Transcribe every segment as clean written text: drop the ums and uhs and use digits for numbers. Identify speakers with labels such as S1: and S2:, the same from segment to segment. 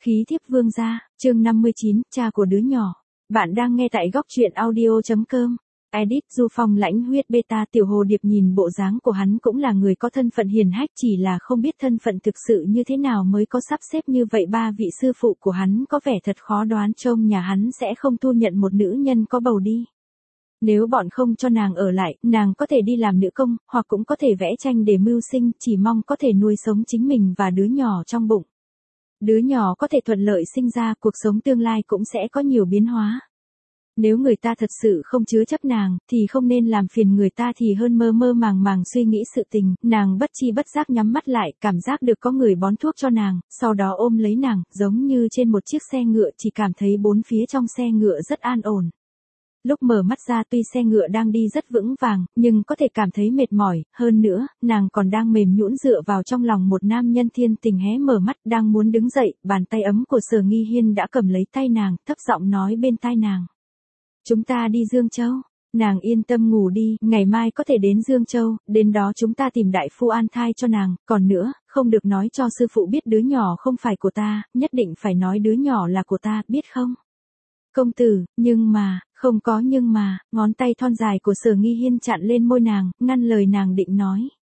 S1: Khí thiếp vương gia, chương 59, cha của đứa nhỏ. Bạn đang nghe tại góc truyện audio.com. Edit Du Phong lãnh huyết beta. Tiểu Hồ Điệp nhìn bộ dáng của hắn cũng là người có thân phận hiền hách, chỉ là không biết thân phận thực sự như thế nào mới có sắp xếp như vậy. Ba vị sư phụ của hắn có vẻ thật khó đoán, trông nhà hắn sẽ không thu nhận một nữ nhân có bầu đi. Nếu bọn không cho nàng ở lại, nàng có thể đi làm nữ công, hoặc cũng có thể vẽ tranh để mưu sinh, chỉ mong có thể nuôi sống chính mình và đứa nhỏ trong bụng. Đứa nhỏ có thể thuận lợi sinh ra, cuộc sống tương lai cũng sẽ có nhiều biến hóa. Nếu người ta thật sự không chứa chấp nàng, thì không nên làm phiền người ta thì hơn mơ mơ màng màng suy nghĩ sự tình. Nàng bất chi bất giác nhắm mắt lại, cảm giác được có người bón thuốc cho nàng, sau đó ôm lấy nàng, giống như trên một chiếc xe ngựa, chỉ cảm thấy bốn phía trong xe ngựa rất an ổn. Lúc mở mắt ra tuy xe ngựa đang đi rất vững vàng, nhưng có thể cảm thấy mệt mỏi, hơn nữa, nàng còn đang mềm nhũn dựa vào trong lòng một nam nhân. Thiên Tình hé mở mắt, đang muốn đứng dậy, bàn tay ấm của Sở Nghi Hiên đã cầm lấy tay nàng, thấp giọng nói bên tai nàng. Chúng ta đi Dương Châu. Nàng yên tâm ngủ đi, ngày mai có thể đến Dương Châu, đến đó chúng ta tìm đại phu an thai cho nàng, còn nữa, không được nói cho sư phụ biết đứa nhỏ không phải của ta, nhất định phải nói đứa nhỏ là của ta, biết không? Công tử, nhưng mà, không có nhưng mà, ngón tay thon dài của Sở Nghi Hiên chặn lên môi nàng, ngăn lời nàng định nói.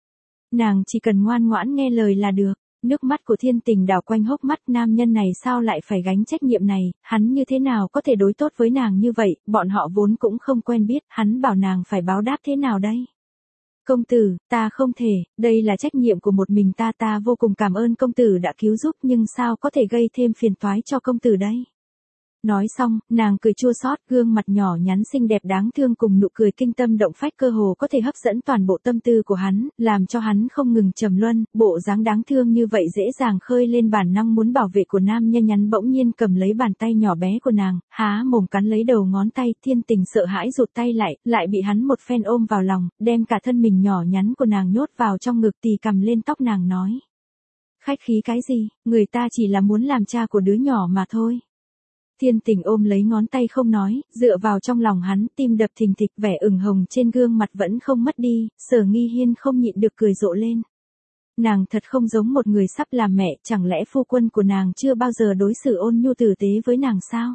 S1: Nàng chỉ cần ngoan ngoãn nghe lời là được. Nước mắt của Thiên Tình đảo quanh hốc mắt, nam nhân này sao lại phải gánh trách nhiệm này, hắn như thế nào có thể đối tốt với nàng như vậy, bọn họ vốn cũng không quen biết, hắn bảo nàng phải báo đáp thế nào đây? Công tử, ta không thể, đây là trách nhiệm của một mình ta vô cùng cảm ơn công tử đã cứu giúp, nhưng sao có thể gây thêm phiền toái cho công tử đây? Nói xong, nàng cười chua xót, gương mặt nhỏ nhắn xinh đẹp đáng thương cùng nụ cười kinh tâm động phách cơ hồ có thể hấp dẫn toàn bộ tâm tư của hắn, làm cho hắn không ngừng trầm luân. Bộ dáng đáng thương như vậy dễ dàng khơi lên bản năng muốn bảo vệ của nam nhân nhắn bỗng nhiên cầm lấy bàn tay nhỏ bé của nàng, há mồm cắn lấy đầu ngón tay. Thiên Tình sợ hãi rụt tay lại bị hắn một phen ôm vào lòng, đem cả thân mình nhỏ nhắn của nàng nhốt vào trong ngực, tì cầm lên tóc nàng nói. Khách khí cái gì, người ta chỉ là muốn làm cha của đứa nhỏ mà thôi. Thiên Tình ôm lấy ngón tay không nói, dựa vào trong lòng hắn, tim đập thình thịch, vẻ ửng hồng trên gương mặt vẫn không mất đi. Sở Nghi Hiên không nhịn được cười rộ lên. Nàng thật không giống một người sắp làm mẹ, chẳng lẽ phu quân của nàng chưa bao giờ đối xử ôn nhu tử tế với nàng sao?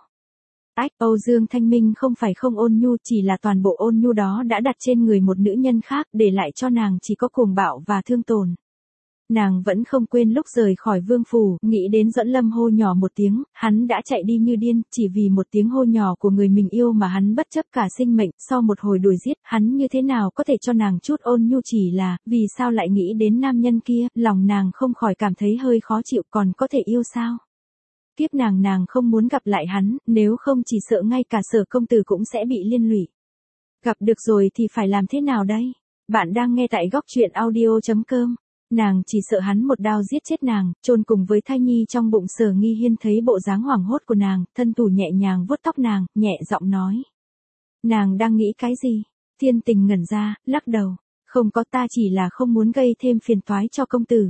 S1: Âu Dương Thanh Minh không phải không ôn nhu, chỉ là toàn bộ ôn nhu đó đã đặt trên người một nữ nhân khác, để lại cho nàng chỉ có cuồng bạo và thương tổn. Nàng vẫn không quên lúc rời khỏi Vương Phủ, nghĩ đến Duẫn Lâm hô nhỏ một tiếng, hắn đã chạy đi như điên, chỉ vì một tiếng hô nhỏ của người mình yêu mà hắn bất chấp cả sinh mệnh. Sau một hồi đuổi giết, hắn như thế nào có thể cho nàng chút ôn nhu, chỉ là, vì sao lại nghĩ đến nam nhân kia, lòng nàng không khỏi cảm thấy hơi khó chịu, còn có thể yêu sao? Kiếp nàng không muốn gặp lại hắn, nếu không chỉ sợ ngay cả Sở công tử cũng sẽ bị liên lụy. Gặp được rồi thì phải làm thế nào đây? Bạn đang nghe tại góc truyện audio.com. Nàng chỉ sợ hắn một đao giết chết nàng, chôn cùng với thai nhi trong bụng. Sở Nghi Hiên thấy bộ dáng hoảng hốt của nàng, thân thủ nhẹ nhàng vuốt tóc nàng, nhẹ giọng nói. Nàng đang nghĩ cái gì? Thiên Tình ngẩn ra, lắc đầu. Không có, ta chỉ là không muốn gây thêm phiền toái cho công tử.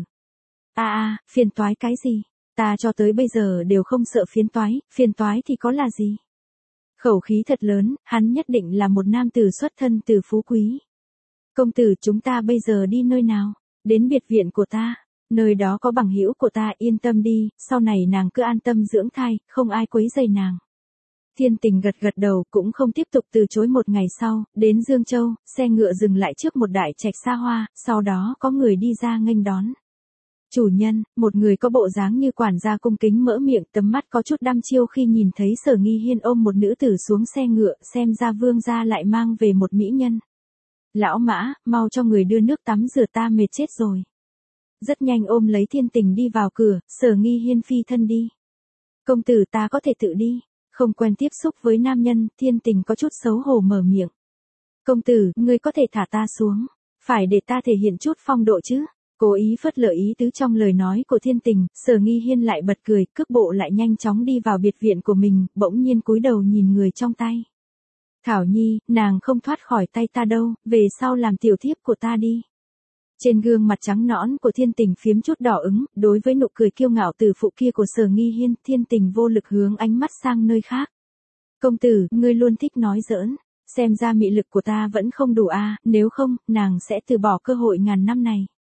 S1: Phiền toái cái gì? Ta cho tới bây giờ đều không sợ phiền toái thì có là gì? Khẩu khí thật lớn, hắn nhất định là một nam tử xuất thân từ phú quý. Công tử, chúng ta bây giờ đi nơi nào? Đến biệt viện của ta, nơi đó có bằng hữu của ta, yên tâm đi, sau này nàng cứ an tâm dưỡng thai, không ai quấy rầy nàng. Thiên Tình gật đầu, cũng không tiếp tục từ chối. Một ngày sau, đến Dương Châu, xe ngựa dừng lại trước một đại trạch xa hoa, sau đó có người đi ra nghênh đón. Chủ nhân, một người có bộ dáng như quản gia cung kính mở miệng, tấm mắt có chút đăm chiêu khi nhìn thấy Sở Nghi Hiên ôm một nữ tử xuống xe ngựa, xem ra vương gia lại mang về một mỹ nhân. Lão Mã, mau cho người đưa nước tắm rửa, ta mệt chết rồi. Rất nhanh ôm lấy Thiên Tình đi vào cửa, Sở Nghi Hiên phi thân đi. Công tử, ta có thể tự đi. Không quen tiếp xúc với nam nhân, Thiên Tình có chút xấu hổ mở miệng. Công tử, ngươi có thể thả ta xuống. Phải để ta thể hiện chút phong độ chứ. Cố ý phớt lờ ý tứ trong lời nói của Thiên Tình, Sở Nghi Hiên lại bật cười, cước bộ lại nhanh chóng đi vào biệt viện của mình, bỗng nhiên cúi đầu nhìn người trong tay. Thảo Nhi, nàng không thoát khỏi tay ta đâu, về sau làm tiểu thiếp của ta đi. Trên gương mặt trắng nõn của Thiên Tình phiếm chút đỏ ửng, đối với nụ cười kiêu ngạo từ phụ kia của Sở Nghi Hiên, Thiên Tình vô lực hướng ánh mắt sang nơi khác. Công tử, ngươi luôn thích nói giỡn, xem ra mị lực của ta vẫn không đủ nếu không, nàng sẽ từ bỏ cơ hội ngàn năm này.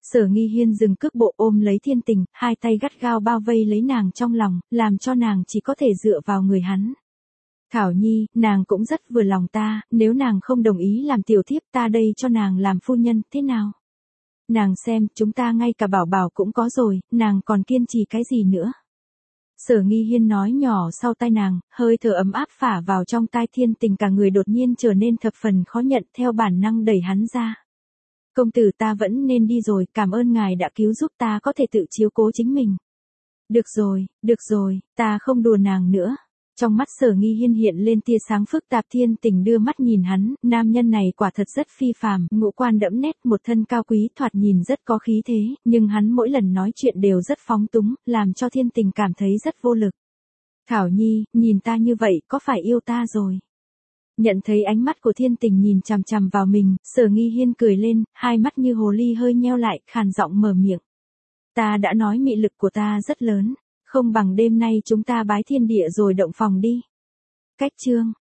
S1: Sở Nghi Hiên dừng cước bộ ôm lấy Thiên Tình, hai tay gắt gao bao vây lấy nàng trong lòng, làm cho nàng chỉ có thể dựa vào người hắn. Thảo Nhi, nàng cũng rất vừa lòng ta, nếu nàng không đồng ý làm tiểu thiếp ta đây cho nàng làm phu nhân, thế nào? Nàng xem, chúng ta ngay cả bảo bảo cũng có rồi, nàng còn kiên trì cái gì nữa? Sở Nghi Hiên nói nhỏ sau tai nàng, hơi thở ấm áp phả vào trong tai Thiên Tình, cả người đột nhiên trở nên thập phần khó nhận, theo bản năng đẩy hắn ra. Công tử, ta vẫn nên đi rồi, cảm ơn ngài đã cứu giúp ta có thể tự chiếu cố chính mình. Được rồi, ta không đùa nàng nữa. Trong mắt Sở Nghi Hiên hiện lên tia sáng phức tạp. Thiên Tình đưa mắt nhìn hắn, nam nhân này quả thật rất phi phàm, ngũ quan đẫm nét, một thân cao quý, thoạt nhìn rất có khí thế, nhưng hắn mỗi lần nói chuyện đều rất phóng túng, làm cho Thiên Tình cảm thấy rất vô lực. Thảo Nhi, nhìn ta như vậy, có phải yêu ta rồi? Nhận thấy ánh mắt của Thiên Tình nhìn chằm chằm vào mình, Sở Nghi Hiên cười lên, hai mắt như hồ ly hơi nheo lại, khàn giọng mở miệng. Ta đã nói mị lực của ta rất lớn, không bằng đêm nay chúng ta bái thiên địa rồi động phòng đi. Cách chương